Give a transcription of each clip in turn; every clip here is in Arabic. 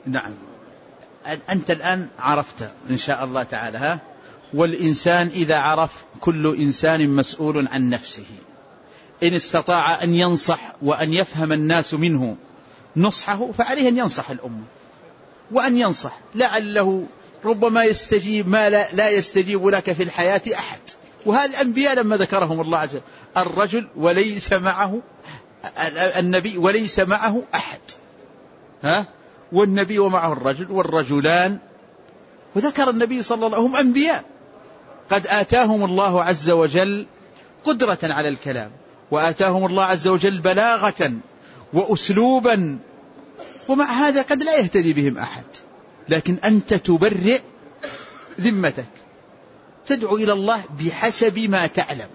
نعم. أنت الآن عرفت إن شاء الله تعالى، ها؟ والإنسان إذا عرف، كل إنسان مسؤول عن نفسه. إن استطاع أن ينصح وأن يفهم الناس منه نصحه فعليه أن ينصح الأمة وأن ينصح، لعله ربما يستجيب ما لا يستجيب لك في الحياة أحد. وهذا الأنبياء لما ذكرهم الله عز وجل، الرجل وليس معه النبي وليس معه أحد، ها؟ والنبي ومعه الرجل والرجلان، وذكر النبي صلى الله عليه وسلم هم أنبياء قد آتاهم الله عز وجل قدرة على الكلام، وآتاهم الله عز وجل بلاغة وأسلوبا، ومع هذا قد لا يهتدي بهم أحد. لكن أنت تبرئ ذمتك، تدعو إلى الله بحسب ما تعلم،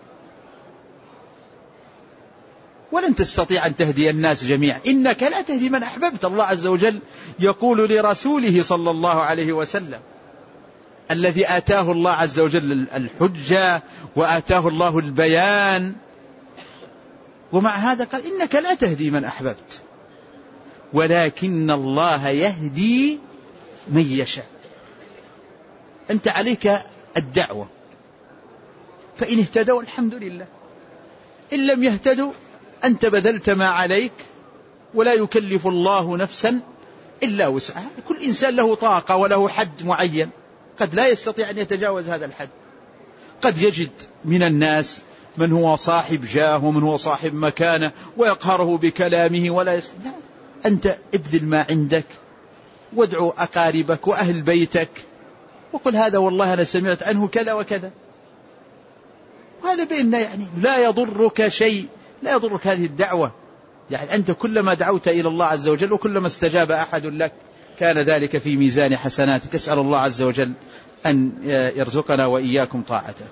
ولن تستطيع أن تهدي الناس جميعا، إنك لا تهدي من أحببت. الله عز وجل يقول لرسوله صلى الله عليه وسلم الذي آتاه الله عز وجل الحجة وآتاه الله البيان، ومع هذا قال إنك لا تهدي من أحببت ولكن الله يهدي من يشاء. أنت عليك الدعوة، فإن اهتدوا الحمد لله، إن لم يهتدوا أنت بذلت ما عليك، ولا يكلف الله نفسا إلا وسعها. كل إنسان له طاقة وله حد معين، قد لا يستطيع أن يتجاوز هذا الحد. قد يجد من الناس من هو صاحب جاه ومن هو صاحب مكانة ويقهره بكلامه ولا لا. أنت ابذل ما عندك، وادعو أقاربك وأهل بيتك، وقل هذا والله أنا سمعت عنه كذا وكذا، وهذا بإنه يعني لا يضرك شيء، لا يضرك هذه الدعوة. يعني أنت كلما دعوت إلى الله عز وجل وكلما استجاب أحد لك كان ذلك في ميزان حسناتك. أسأل الله عز وجل أن يرزقنا وإياكم طاعته.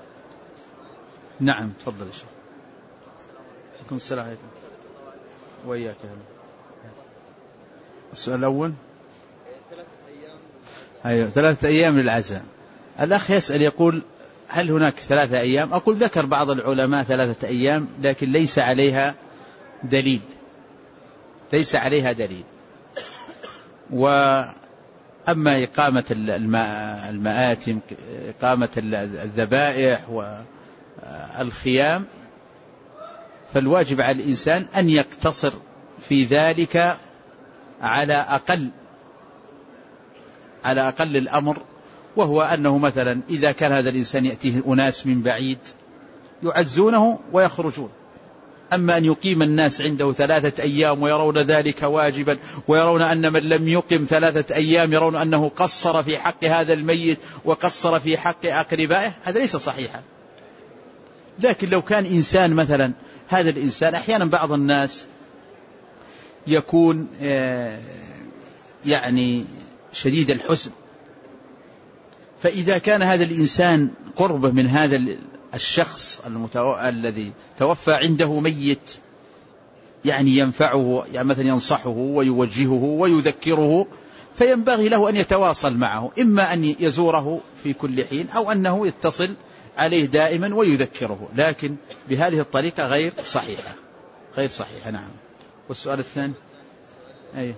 نعم تفضل يا شيخ. عليكم السلام عليكم وإياك. السؤال الأول، أيوة 3 أيام للعزاء. الأخ يسأل يقول هل هناك 3 أيام؟ أقول ذكر بعض العلماء 3 أيام لكن ليس عليها دليل، ليس عليها دليل. وأما إقامة المآتم، إقامة الذبائح والخيام، فالواجب على الإنسان أن يقتصر في ذلك على أقل الأمر، وهو أنه مثلا إذا كان هذا الإنسان يأتيه أناس من بعيد يعزونه ويخرجون، أما أن يقيم الناس عنده 3 أيام ويرون ذلك واجبا، ويرون أن من لم يقم 3 أيام يرون أنه قصر في حق هذا الميت وقصر في حق أقربائه، هذا ليس صحيحا. لكن لو كان إنسان مثلا، هذا الإنسان أحيانا بعض الناس يكون يعني شديد الحزن، فإذا كان هذا الإنسان قربه من هذا الشخص الذي توفى عنده ميت، يعني ينفعه، يعني مثلا ينصحه ويوجهه ويذكره، فينبغي له أن يتواصل معه، إما أن يزوره في كل حين أو أنه يتصل عليه دائما ويذكره، لكن بهذه الطريقة غير صحيحة، غير صحيحة. نعم. والسؤال الثاني أيه؟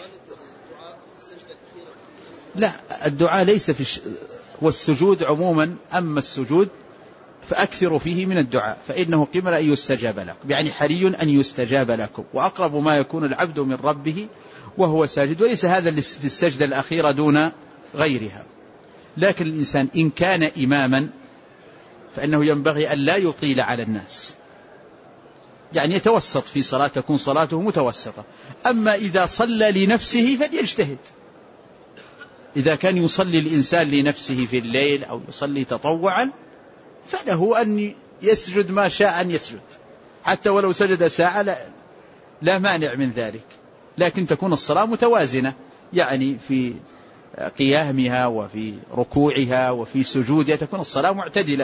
لا، الدعاء ليس في والسجود عموما، أما السجود فأكثروا فيه من الدعاء، فإنه قبل أن يستجاب لكم، يعني حري أن يستجاب لكم، وأقرب ما يكون العبد من ربه وهو ساجد، وليس هذا في السجدة الأخيرة دون غيرها. لكن الإنسان إن كان إماما فإنه ينبغي أن لا يطيل على الناس، يعني يتوسط في صلاة، تكون صلاته متوسطة. أما إذا صلى لنفسه فليجتهد، إذا كان يصلي الإنسان لنفسه في الليل أو يصلي تطوعا فله أن يسجد ما شاء أن يسجد، حتى ولو سجد ساعة لا مانع من ذلك، لكن تكون الصلاة متوازنة، يعني في قيامها وفي ركوعها وفي سجودها تكون الصلاة معتدلة،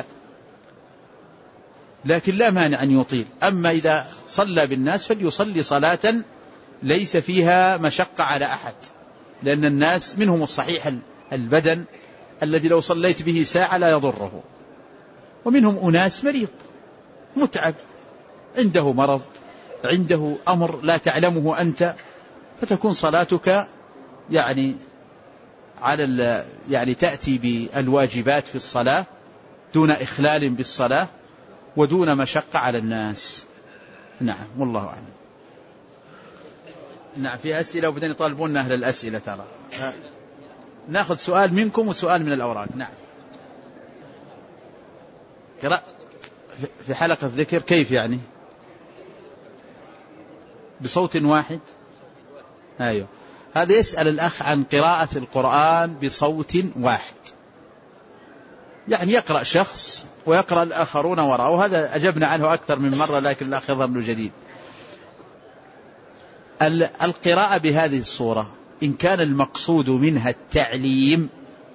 لكن لا مانع أن يطيل. أما إذا صلى بالناس فليصلي صلاة ليس فيها مشقة على أحد، لأن الناس منهم الصحيح البدن الذي لو صليت به ساعة لا يضره، ومنهم أناس مريض متعب، عنده مرض، عنده أمر لا تعلمه أنت، فتكون صلاتك يعني يعني تأتي بالواجبات في الصلاة دون إخلال بالصلاة ودون مشقة على الناس. نعم والله أعلم. نعم في أسئلة وبدأ يطالبون أهل الأسئلة ترى. نأخذ سؤال منكم وسؤال من الأوراق. نعم. قراءة في حلقة الذكر كيف يعني؟ بصوت واحد؟ أيوه. هذا يسأل الأخ عن قراءة القرآن بصوت واحد، يعني يقرأ شخص ويقرأ الآخرون وراءه، وهذا أجبنا عنه أكثر من مرة لكن الأخ يظهر له جديد. القراءة بهذه الصورة إن كان المقصود منها التعليم،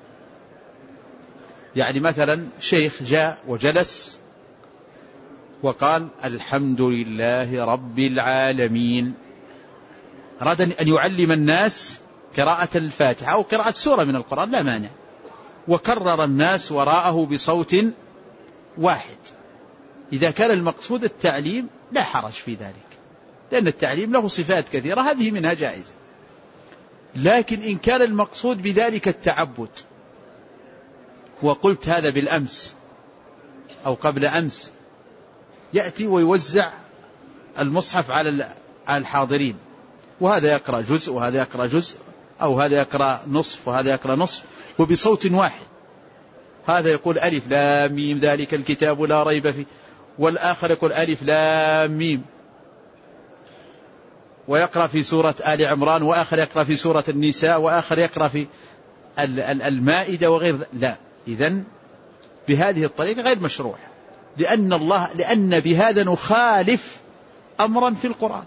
يعني مثلا شيخ جاء وجلس وقال الحمد لله رب العالمين، أراد أن يعلم الناس قراءة الفاتحة أو قراءة سورة من القرآن لا مانع، وكرر الناس وراءه بصوت واحد. إذا كان المقصود التعليم لا حرج في ذلك، لأن التعليم له صفات كثيرة هذه منها جائزة. لكن إن كان المقصود بذلك التعبد، وقلت هذا بالأمس أو قبل أمس، يأتي ويوزع المصحف على الحاضرين، وهذا يقرأ جزء وهذا يقرأ جزء، أو هذا يقرأ نصف وهذا يقرأ نصف، وبصوت واحد. هذا يقول ألف لام ميم ذلك الكتاب لا ريب فيه، والآخر يقول ألف لام ميم، ويقرأ في سورة آل عمران، وآخر يقرأ في سورة النساء، وآخر يقرأ في المائدة وغير ذلك. لا، إذن بهذه الطريقة غير مشروع، لأن بهذا نخالف أمرا في القرآن.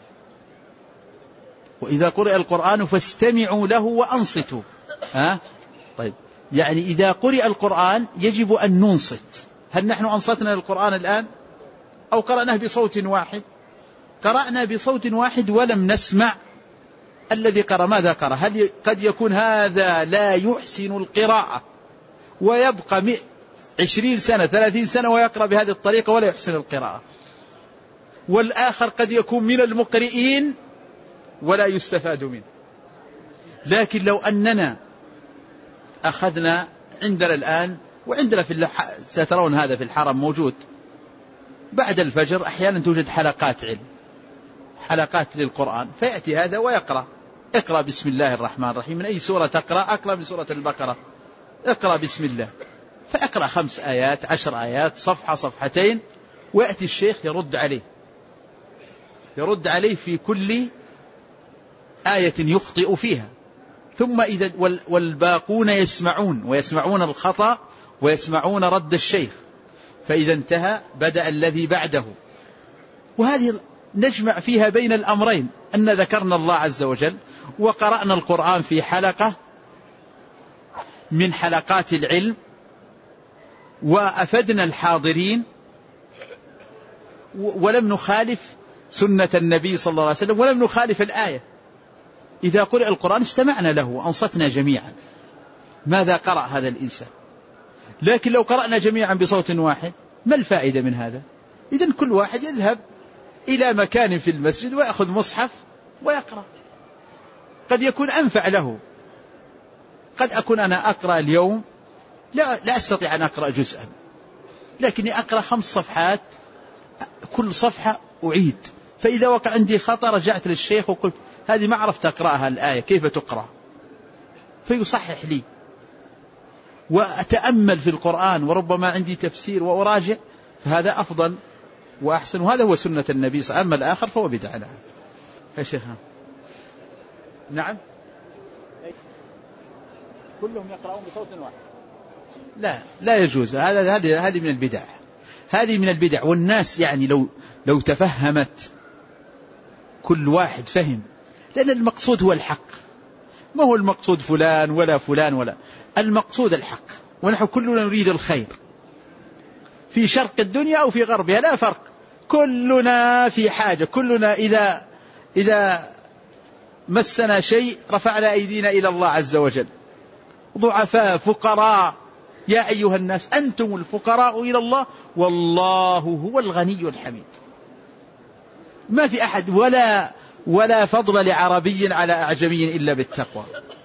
وإذا قرئ القرآن فاستمعوا له وأنصتوا. طيب، يعني إذا قرئ القرآن يجب أن ننصت. هل نحن أنصتنا للقرآن الآن أو قرأناه بصوت واحد؟ قرأنا بصوت واحد ولم نسمع الذي قرأ ماذا قرأ. هل قد يكون هذا لا يحسن القراءة ويبقى 20 سنة 30 سنة ويقرأ بهذه الطريقة ولا يحسن القراءة، والآخر قد يكون من المقرئين ولا يستفاد منه. لكن لو أننا أخذنا عندنا الآن، وعندنا سترون هذا في الحرم موجود، بعد الفجر أحيانا توجد حلقات علم، حلقات للقرآن، فيأتي هذا ويقرأ، اقرأ بسم الله الرحمن الرحيم، من أي سورة تقرأ؟ أقرأ من سورة البقرة، اقرأ بسم الله، فأقرأ 5 آيات 10 آيات صفحة صفحتين، ويأتي الشيخ يرد عليه في كل آية يخطئ فيها. ثم إذا والباقون يسمعون الخطأ ويسمعون رد الشيخ، فإذا انتهى بدأ الذي بعده. وهذه نجمع فيها بين الأمرين، أن ذكرنا الله عز وجل وقرأنا القرآن في حلقة من حلقات العلم وأفدنا الحاضرين، ولم نخالف سنة النبي صلى الله عليه وسلم ولم نخالف الآية. إذا قرأ القرآن استمعنا له وأنصتنا جميعا ماذا قرأ هذا الإنسان. لكن لو قرأنا جميعا بصوت واحد ما الفائدة من هذا؟ إذن كل واحد يذهب إلى مكان في المسجد ويأخذ مصحف ويقرأ، قد يكون أنفع له. قد أكون أنا أقرأ اليوم لا أستطيع أن أقرأ جزءا، لكني أقرأ 5 صفحات، كل صفحة أعيد، فإذا وقع عندي خطأ رجعت للشيخ وقلت هذه ما عرفت أقرأها الآية كيف تقرأ، فيصحح لي، وأتأمل في القرآن، وربما عندي تفسير وأراجع، فهذا أفضل وأحسن، وهذا هو سنة النبي صلى الله عليه وسلم. أما الآخر فهو بدعة. يا شيخ نعم، كلهم يقرأون بصوت واحد، لا يجوز، هذه من البدع، هذه من البدع. والناس يعني لو تفهمت، كل واحد فهم، لأن المقصود هو الحق، ما هو المقصود فلان ولا فلان ولا، المقصود الحق، ونحن كلنا نريد الخير في شرق الدنيا أو في غربها لا فرق، كلنا في حاجة، كلنا إذا مسنا شيء رفعنا أيدينا إلى الله عز وجل، ضعفاء فقراء، يا أيها الناس أنتم الفقراء إلى الله والله هو الغني الحميد. ما في أحد ولا فضل لعربي على أعجمي إلا بالتقوى.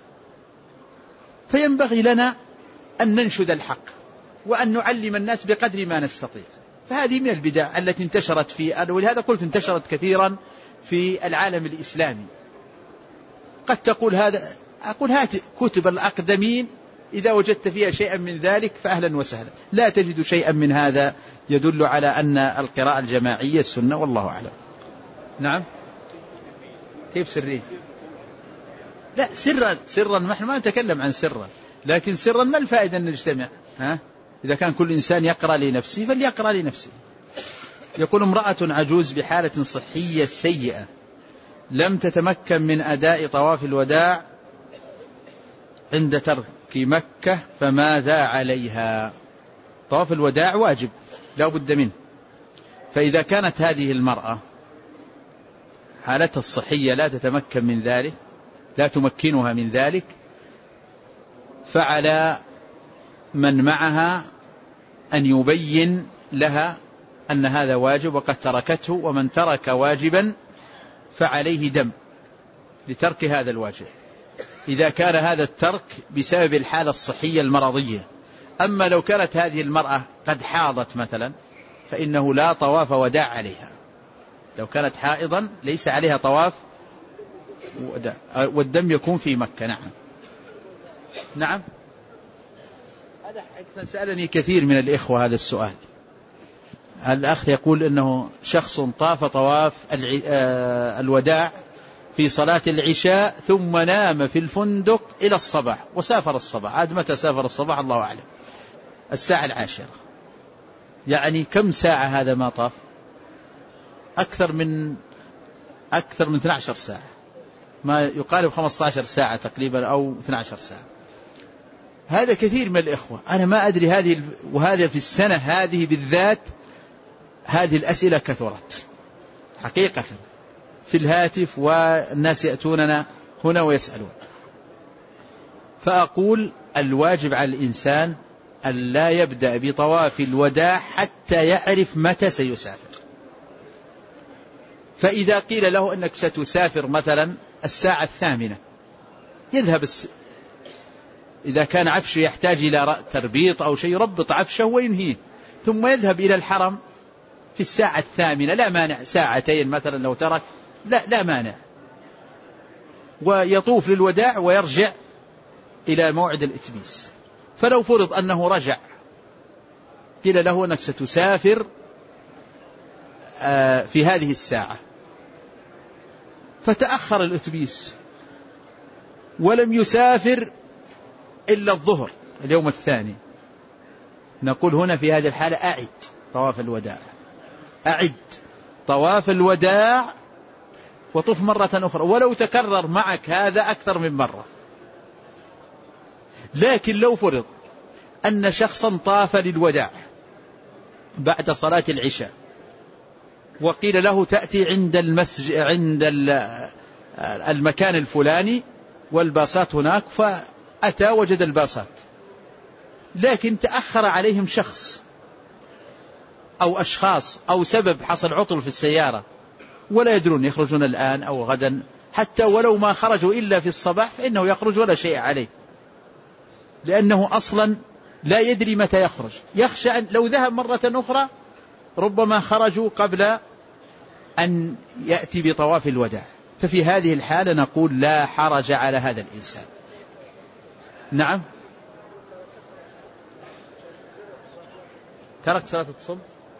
فينبغي لنا أن ننشد الحق وأن نعلم الناس بقدر ما نستطيع. فهذه من البدع التي انتشرت ولهذا قلت انتشرت كثيرا في العالم الإسلامي. قد تقول هذا، أقول هات كتب الأقدمين إذا وجدت فيها شيئا من ذلك فأهلا وسهلا، لا تجد شيئا من هذا يدل على أن القراءة الجماعية سنة، والله أعلم. نعم. كيف سري؟ لا سرا نحن ما نتكلم عن سرا، لكن سرا ما الفائدة أن نجتمع؟ إذا كان كل إنسان يقرأ لنفسه فليقرأ لنفسه. يقول امرأة عجوز بحالة صحية سيئة لم تتمكن من أداء طواف الوداع عند ترك مكة، فماذا عليها؟ طواف الوداع واجب لا بد منه، فإذا كانت هذه المرأة حالتها الصحية لا تتمكن من ذلك، لا تمكنها من ذلك، فعلى من معها أن يبين لها أن هذا واجب وقد تركته، ومن ترك واجبا فعليه دم لترك هذا الواجب إذا كان هذا الترك بسبب الحالة الصحية المرضية. أما لو كانت هذه المرأة قد حاضت مثلا فإنه لا طواف وداع عليها. لو كانت حائضا ليس عليها طواف وداع، والدم يكون في مكة. نعم. هذا سألني كثير من الإخوة هذا السؤال. الأخ يقول أنه شخص طاف طواف الوداع في صلاة العشاء ثم نام في الفندق إلى الصباح وسافر الصباح. عاد متى سافر الصباح الله أعلم، الساعة 10. يعني كم ساعة هذا ما طاف؟ أكثر من 12 ساعة، ما يقارب 15 ساعة تقريبا أو 12 ساعة. هذا كثير من الإخوة. أنا ما أدري هذه، وهذا في السنة هذه بالذات هذه الأسئلة كثرت حقيقة في الهاتف، والناس يأتوننا هنا ويسألون. فأقول الواجب على الإنسان أن لا يبدأ بطواف الوداع حتى يعرف متى سيسافر. فإذا قيل له أنك ستسافر مثلا الساعة 8 يذهب إذا كان عفشه يحتاج إلى تربيط أو شيء يربط عفشه وينهيه، ثم يذهب إلى الحرم في الساعة 8 لا مانع، ساعتين مثلا لو ترك لا مانع، ويطوف للوداع ويرجع إلى موعد الإتميس. فلو فرض أنه رجع قيل له أنك ستسافر في هذه الساعة، فتأخر الإتميس ولم يسافر إلا الظهر اليوم الثاني، نقول هنا في هذه الحالة أعد طواف الوداع، أعد طواف الوداع وطف مرة أخرى ولو تكرر معك هذا أكثر من مرة. لكن لو فرض أن شخصا طاف للوداع بعد صلاة العشاء وقيل له تأتي عند المكان الفلاني والباصات هناك، فأتى وجد الباصات، لكن تأخر عليهم شخص أو أشخاص أو سبب، حصل عطل في السيارة ولا يدرون يخرجون الآن أو غدا، حتى ولو ما خرجوا إلا في الصباح فإنه يخرج ولا شيء عليه، لأنه أصلا لا يدري متى يخرج، يخشى أن لو ذهب مرة أخرى ربما خرجوا قبل أن يأتي بطواف الوداع. ففي هذه الحالة نقول لا حرج على هذا الإنسان. نعم. ترك صلاة الصبح؟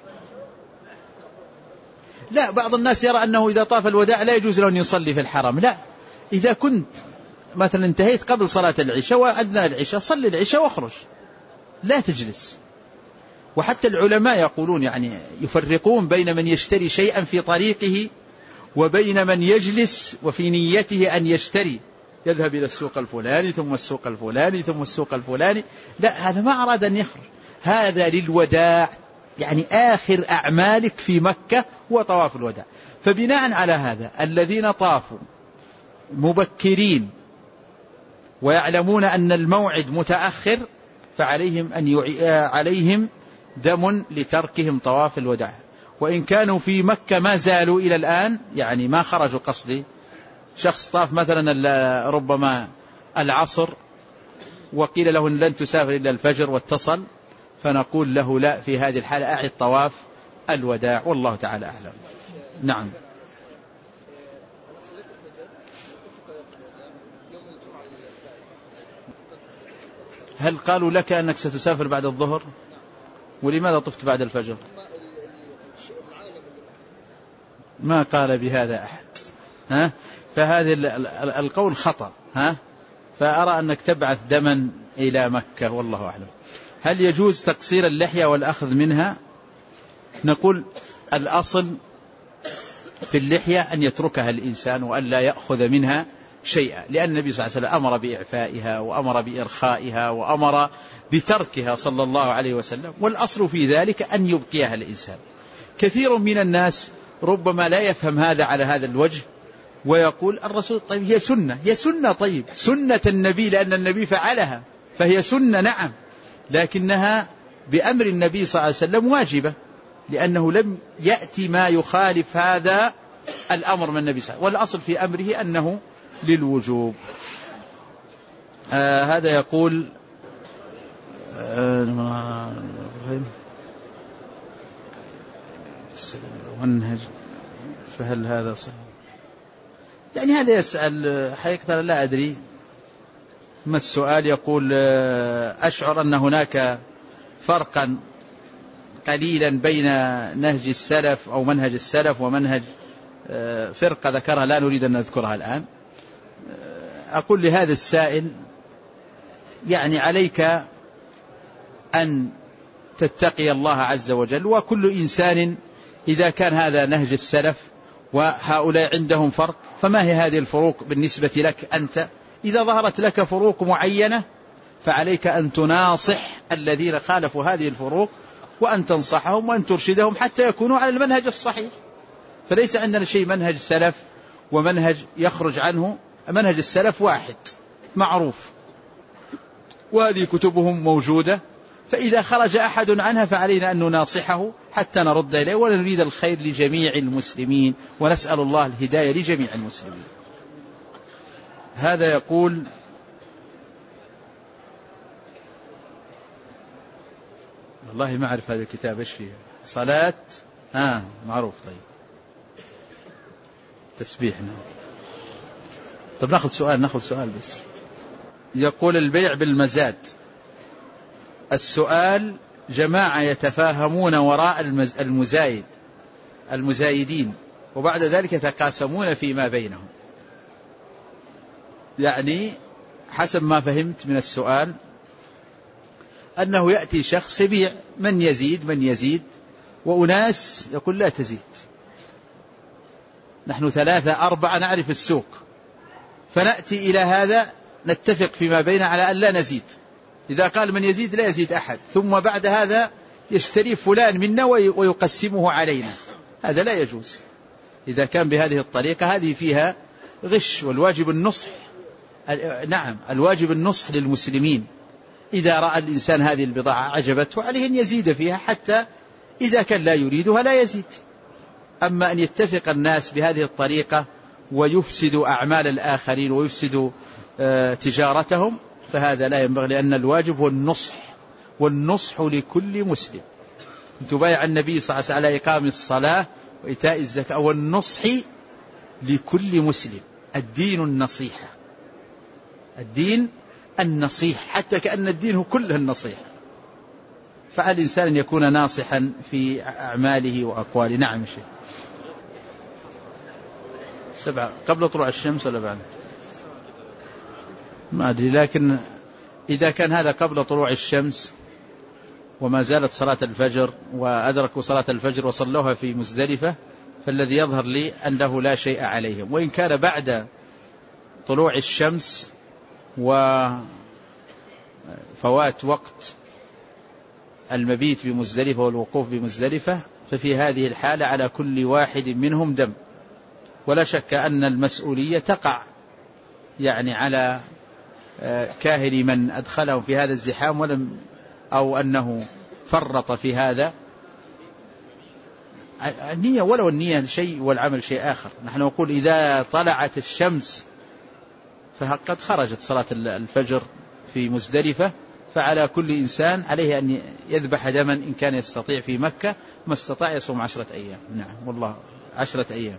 لا، بعض الناس يرى أنه إذا طاف الوداع لا يجوز له أن يصلي في الحرم. لا، إذا كنت مثلا انتهيت قبل صلاة العشاء وأذن العشاء صلي العشاء واخرج، لا تجلس. وحتى العلماء يقولون يعني يفرقون بين من يشتري شيئا في طريقه وبين من يجلس وفي نيته أن يشتري، يذهب إلى السوق الفلاني ثم السوق الفلاني ثم السوق الفلاني. لا، هذا ما أراد أن يخرج، هذا للوداع، يعني آخر أعمالك في مكة هو طواف الوداع. فبناء على هذا الذين طافوا مبكرين ويعلمون أن الموعد متأخر فعليهم عليهم دم لتركهم طواف الوداع. وإن كانوا في مكة ما زالوا إلى الآن، يعني ما خرجوا قصدي، شخص طاف مثلا ربما العصر وقيل له لن تسافر إلا الفجر واتصل، فنقول له لا، في هذه الحالة أعد طواف الوداع، والله تعالى أعلم. نعم. هل قالوا لك أنك ستسافر بعد الظهر؟ ولماذا طفت بعد الفجر؟ ما قال بهذا أحد، فهذا القول خطأ، فأرى أنك تبعث دما إلى مكة، والله أعلم. هل يجوز تقصير اللحية والأخذ منها؟ نقول الأصل في اللحية أن يتركها الإنسان وأن لا يأخذ منها شيئا، لأن النبي صلى الله عليه وسلم أمر بإعفائها وأمر بإرخائها وأمر بتركها صلى الله عليه وسلم، والأصل في ذلك أن يبقيها الإنسان. كثير من الناس ربما لا يفهم هذا على هذا الوجه ويقول الرسول طيب هي سنة طيب سنة النبي لأن النبي فعلها فهي سنة، نعم، لكنها بأمر النبي صلى الله عليه وسلم واجبة، لأنه لم يأتي ما يخالف هذا الأمر من النبي صلى الله عليه وسلم، والأصل في أمره أنه للوجوب. هذا يقول منهج، فهل هذا صحيح؟ يعني هذا يسأل حقيقة لا أدري ما السؤال. يقول أشعر أن هناك فرقا قليلا بين نهج السلف أو منهج السلف ومنهج فرقة ذكرها لا نريد أن نذكرها الآن. أقول لهذا السائل يعني عليك أن تتقي الله عز وجل، وكل إنسان إذا كان هذا نهج السلف وهؤلاء عندهم فرق، فما هي هذه الفروق بالنسبة لك أنت؟ إذا ظهرت لك فروق معينة فعليك أن تناصح الذين خالفوا هذه الفروق وأن تنصحهم وأن ترشدهم حتى يكونوا على المنهج الصحيح. فليس عندنا شيء منهج سلف ومنهج يخرج عنه، منهج السلف واحد معروف وهذه كتبهم موجودة، فإذا خرج أحد عنها فعلينا أن نناصحه حتى نرد إليه ونريد الخير لجميع المسلمين ونسأل الله الهداية لجميع المسلمين. هذا يقول والله ما أعرف هذا الكتاب إيش فيه، صلاة معروف، طيب تسبيحنا. طب ناخذ سؤال بس. يقول البيع بالمزاد، السؤال جماعة يتفاهمون وراء المزايدين وبعد ذلك يتقاسمون فيما بينهم. يعني حسب ما فهمت من السؤال أنه يأتي شخص يبيع، من يزيد وأناس يقول لا تزيد، نحن 3 4 نعرف السوق، فنأتي إلى هذا نتفق فيما بين على أن لا نزيد، إذا قال من يزيد لا يزيد أحد، ثم بعد هذا يشتري فلان منا ويقسمه علينا، هذا لا يجوز. إذا كان بهذه الطريقة هذه فيها غش، والواجب النصح، نعم الواجب النصح للمسلمين. إذا رأى الإنسان هذه البضاعة عجبته عليه أن يزيد فيها، حتى إذا كان لا يريدها لا يزيد. أما أن يتفق الناس بهذه الطريقة ويفسدوا أعمال الآخرين ويفسدوا تجارتهم فهذا لا ينبغي، لأن الواجب هو النصح، والنصح لكل مسلم. كنت بايع النبي صلى الله عليه وسلم على إقام الصلاة وإيتاء الزكاة والنصح لكل مسلم. الدين النصيحة، الدين النصيحة، حتى كأن الدين هو كله النصيحة. فعلى الإنسان أن يكون ناصحا في أعماله وأقواله. نعم شيء 7 قبل طلوع الشمس ولا بعد ما أدري، لكن إذا كان هذا قبل طلوع الشمس وما زالت صلاة الفجر وأدركوا صلاة الفجر وصلوها في مزدلفة، فالذي يظهر لي أنه لا شيء عليهم. وإن كان بعد طلوع الشمس وفوات وقت المبيت بمزدلفة والوقوف بمزدلفة، ففي هذه الحالة على كل واحد منهم دم، ولا شك أن المسؤولية تقع يعني على كاهل من أدخله في هذا الزحام أو أنه فرط في هذا. النية، ولو النية شيء والعمل شيء آخر. نحن نقول إذا طلعت الشمس فقد خرجت صلاة الفجر في مزدلفة، فعلى كل إنسان عليه أن يذبح دما إن كان يستطيع في مكة، ما استطاع يصوم 10 أيام. نعم والله 10 أيام،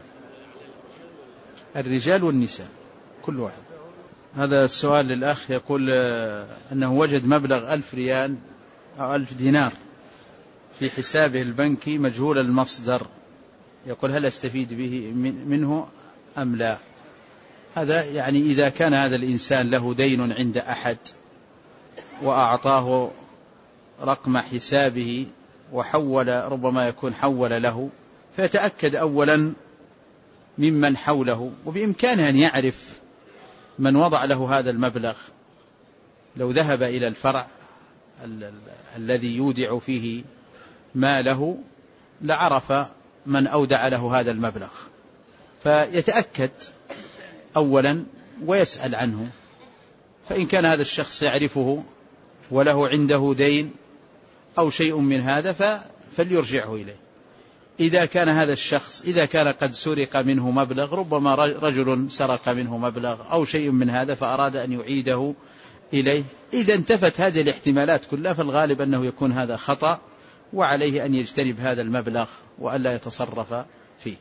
الرجال والنساء كل واحد. هذا السؤال للأخ يقول أنه وجد مبلغ 1000 ريال أو 1000 دينار في حسابه البنكي مجهول المصدر، يقول هل أستفيد به منه أم لا؟ هذا يعني إذا كان هذا الإنسان له دين عند أحد وأعطاه رقم حسابه وحول، ربما يكون حول له، فيتأكد أولا ممن حوله، وبإمكانه أن يعرف من وضع له هذا المبلغ. لو ذهب إلى الفرع الذي يودع فيه ماله لعرف من أودع له هذا المبلغ، فيتأكد أولا ويسأل عنه، فإن كان هذا الشخص يعرفه وله عنده دين أو شيء من هذا فليرجعه إليه. إذا كان هذا الشخص إذا كان قد سرق منه مبلغ، ربما رجل سرق منه مبلغ أو شيء من هذا فأراد أن يعيده إليه، إذا انتفت هذه الاحتمالات كلها فالغالب أنه يكون هذا خطأ، وعليه أن يجتنب هذا المبلغ وألا يتصرف فيه.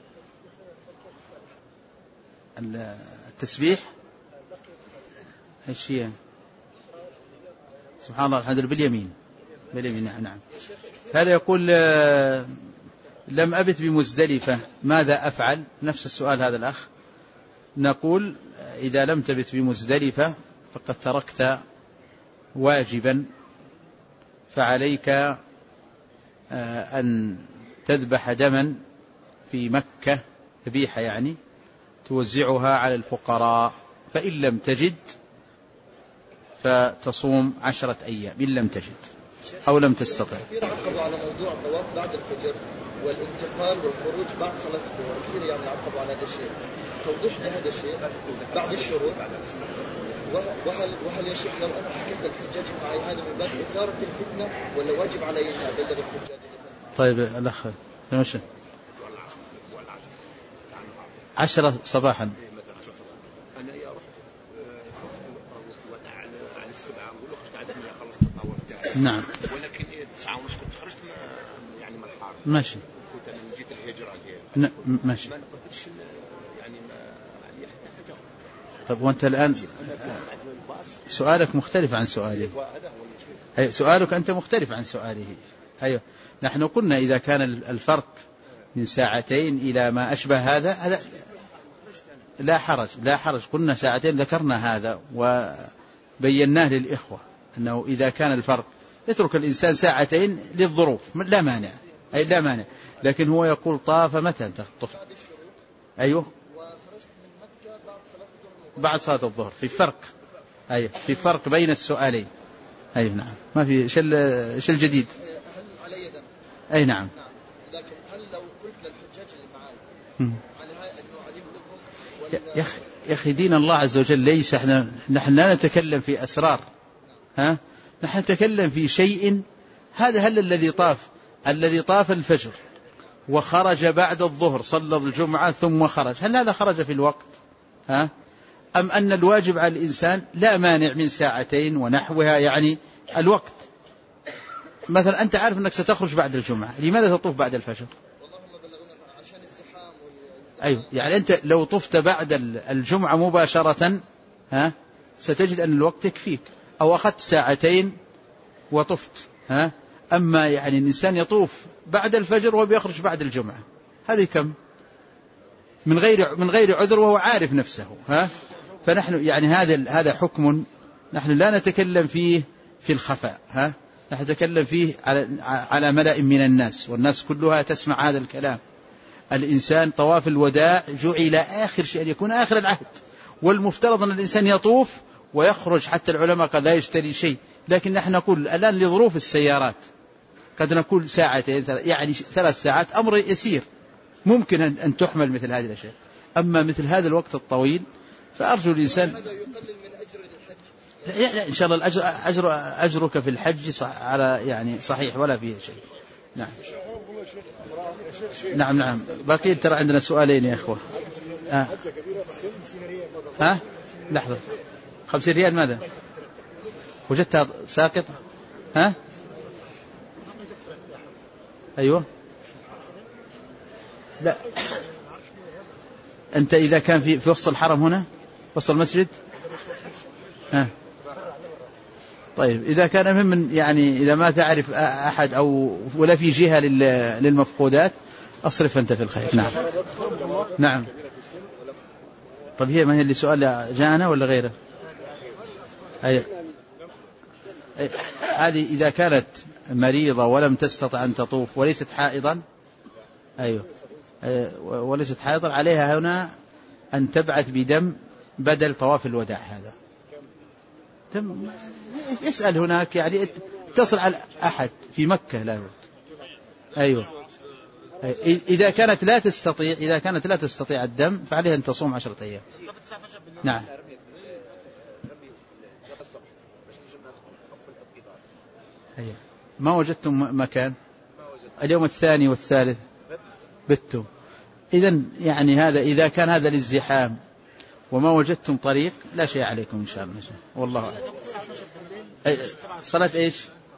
التسبيح ايش هي؟ سبحان الله الحمد لله باليمين نعم. هذا يقول لم أبت بمزدلفة ماذا أفعل؟ نفس السؤال هذا الأخ. نقول إذا لم تبت بمزدلفة فقد تركت واجبا، فعليك أن تذبح دما في مكة، ذبيحة يعني، توزعها على الفقراء، فإن لم تجد فتصوم 10 أيام إن لم تجد أو لم تستطع. كثير عقبوا على موضوع الطواف بعد الفجر والانتقال والخروج بعد صلاة الظهر، كثير يعني عقبوا على هذا الشيء. توضيح لهذا الشيء بعد الشروط. وهل يا شيخ لو أنا حكيت للحجاج معي هذا من باب إثارة الفتنة ولا واجب علي أن أبلغ الحجاج؟ طيب الأخ ماشي 10 صباحا. أنا يا رحت على السبعة أقول خرجت عدد ما خلصت الطواف تاعي. نعم. ولكن 9:30 كنت خرجت يعني من الحرم. ماشي. كنت أنا من جيت الهجرة ماشي. ما نقدرش يعني ما علي حاجة. طب وأنت الآن سؤالك مختلف عن سؤالي. أي سؤالك أنت مختلف عن سؤاله. أيوه نحن قلنا إذا كان الفرق من 2 إلى ما أشبه هذا لا حرج. قلنا 2 ذكرنا هذا وبيناه للإخوة أنه إذا كان الفرق يترك الإنسان 2 للظروف لا مانع. لكن هو يقول طاف متى طفت؟ أيوه بعد صلاة الظهر. في فرق. أيوه في فرق بين السؤالين. أيوه نعم ما في شل الجديد. هل علي دم؟ أي نعم. لكن هل لو قلت للحجاج اللي معي على هاي أنه عليهم لهم يا أخي دين الله عز وجل ليس نحن لا نتكلم في أسرار، نحن نتكلم في شيء. هذا هل الذي طاف الفجر وخرج بعد الظهر صلى الجمعة ثم خرج، هل هذا خرج في الوقت؟ أم أن الواجب على الإنسان لا مانع من 2 ونحوها يعني الوقت؟ مثلا أنت عارف أنك ستخرج بعد الجمعة، لماذا تطوف بعد الفجر؟ عشان الزحام أيوة يعني أنت لو طفت بعد الجمعة مباشرة ستجد أن الوقت يكفيك، أو أخذت 2 وطفت. أما يعني الإنسان يطوف بعد الفجر وبيخرج بعد الجمعة، هذه كم؟ من غير عذر وهو عارف نفسه. فنحن يعني هذا حكم نحن لا نتكلم فيه في الخفاء، نحن نتكلم فيه على ملأ من الناس، والناس كلها تسمع هذا الكلام. الإنسان طواف الوداع جعل آخر شيء، يكون آخر العهد، والمفترض أن الإنسان يطوف ويخرج. حتى العلماء قال لا يشتري شيء، لكن نحن نقول الآن لظروف السيارات قد نقول 2 يعني 3 ساعات أمر يسير، ممكن أن تحمل مثل هذه الأشياء. أما مثل هذا الوقت الطويل فأرجو الإنسان هذا يقلل من أجر الحج. لا إن شاء الله أجرك في الحج على يعني صحيح ولا فيه شيء. نعم. نعم باقي ترى عندنا سؤالين يا أخوة. لحظة 50 ريال ماذا وجدتها ساقطة؟ أيوة لا أنت إذا كان في وسط الحرم هنا وسط المسجد طيب إذا كان من يعني إذا ما تعرف أحد أو ولا في جهة للمفقودات أصرف أنت في الخير. نعم طب هي ما هي اللي سؤال جاءنا ولا غيره؟ هذه إذا كانت مريضة ولم تستطع أن تطوف وليست حائضا وليست حائضا عليها هنا أن تبعث بدم بدل طواف الوداع. هذا اسأل هناك يعني اتصل على أحد في مكة لا يرد. إذا كانت لا تستطيع الدم فعليها أن تصوم 10 أيام. نعم ما وجدتم مكان اليوم الثاني والثالث بتم. إذن يعني هذا إذا كان هذا للزحام وما وجدتم طريق لا شيء عليكم إن شاء الله. والله أعلم. صلاة إيش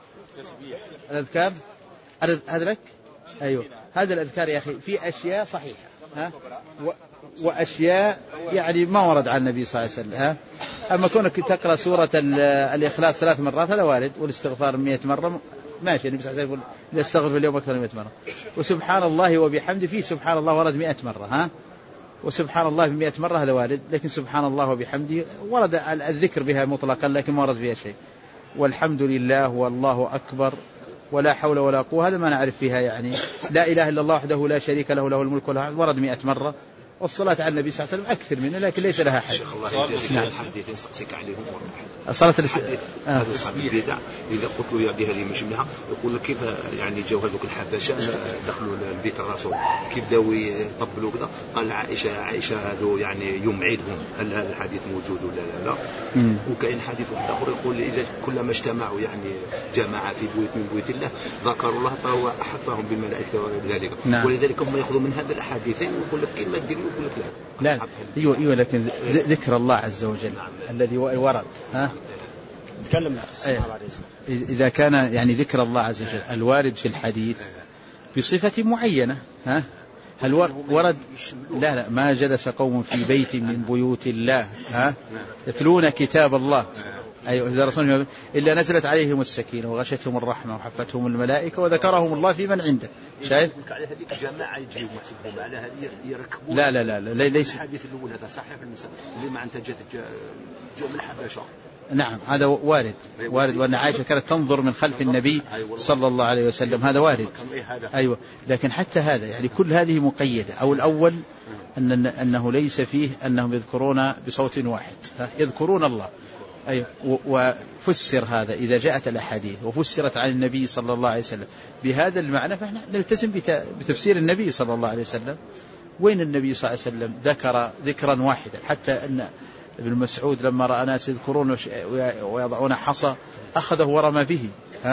الأذكار هذا لك. أيوة هذا الأذكار يا أخي في أشياء صحيحة وأشياء يعني ما ورد عن النبي صلى الله عليه وسلم. أما كونك تقرأ سورة الإخلاص 3 مرات هذا وارد والاستغفار 100 مرة ماشي. النبي صلى الله عليه وسلم يقول يستغفر في اليوم أكثر من 100 مرة. وسبحان الله وبحمده فيه سبحان الله ورد 100 مرة وسبحان الله 100 مرة هذا وارد. لكن سبحان الله وبحمده ورد الذكر بها مطلقا لكن ما ورد فيها شيء. والحمد لله والله أكبر ولا حول ولا قوة هذا ما نعرف فيها يعني. لا إله إلا الله وحده لا شريك له له الملك وله الحمد ورد 100 مرة. والصلاة على النبي صلى الله عليه وسلم أكثر منه لكن ليس لها حد. نعم. الحديثين سقسيك عليهم صلاة هذا أصحاب البدع إذا قلت له يعني هذه مش منها يقول لك كيف يعني جاوا هذوك الحبشة دخلوا البيت الرسول كيف بداوا يطبلوا كذا. قال عائشة هذو يعني يوم عيدهم. هل هذا الحديث موجود ولا لا؟ وكاين حديث واحد آخر يقول إذا كلما اجتمعوا يعني جماعة في بيوت من بيوت الله ذكروا الله فهو أحفهم بالملائكة وذلك. ولذلك هم يأخذوا من هذا الحديثين ويقول لك كلمة دير يقول لك لا أيوة لكن ذكر الله عز وجل الذي ورد تكلمنا إذا كان يعني ذكر الله عز وجل الوارد في الحديث بصفة معينة هل ورد لا ما جلس قوم في بيت من بيوت الله يتلون كتاب الله أيوة رسول إلا نزلت عليهم السكينة وغشتهم الرحمة وحفتهم الملائكة وذكرهم الله في من عنده. شايف على هذيك جماعة يجيوا محسوبهم على هذه يركبون. لا ليس الحديث الأول هذا صحيح اللي ما أنت جاء من الحبشة. نعم هذا وارد وأن عائشة كانت تنظر من خلف النبي صلى الله عليه وسلم هذا وارد. أيوة لكن حتى هذا يعني كل هذه مقيدة. أو الأول أنه ليس فيه أنهم يذكرون بصوت واحد يذكرون الله. أيوة وفسر هذا إذا جاءت الأحاديث وفسرت عن النبي صلى الله عليه وسلم بهذا المعنى فإحنا نلتزم بتفسير النبي صلى الله عليه وسلم. وين النبي صلى الله عليه وسلم ذكر ذكرا واحدا حتى أن ابن مسعود لما رأى ناس يذكرون ويضعون حصى أخذه ورمى به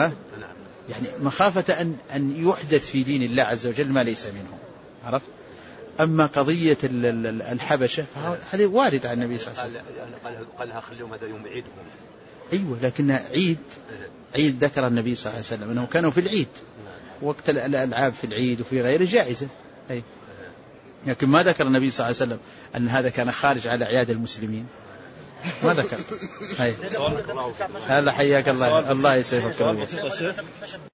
يعني مخافة أن يحدث في دين الله عز وجل ما ليس منه. عرفت. أما قضية الحبشة هذه وارد عن النبي صلى الله عليه وسلم. قالها خليهم هذا يوم عيدهم. أيوة لكنها عيد ذكر النبي صلى الله عليه وسلم أنه كانوا في العيد وقت الألعاب في العيد وفي غيره جائزة. لكن ما ذكر النبي صلى الله عليه وسلم أن هذا كان خارج على أعياد المسلمين ما ذكر. هذا حياك الله يسعدك.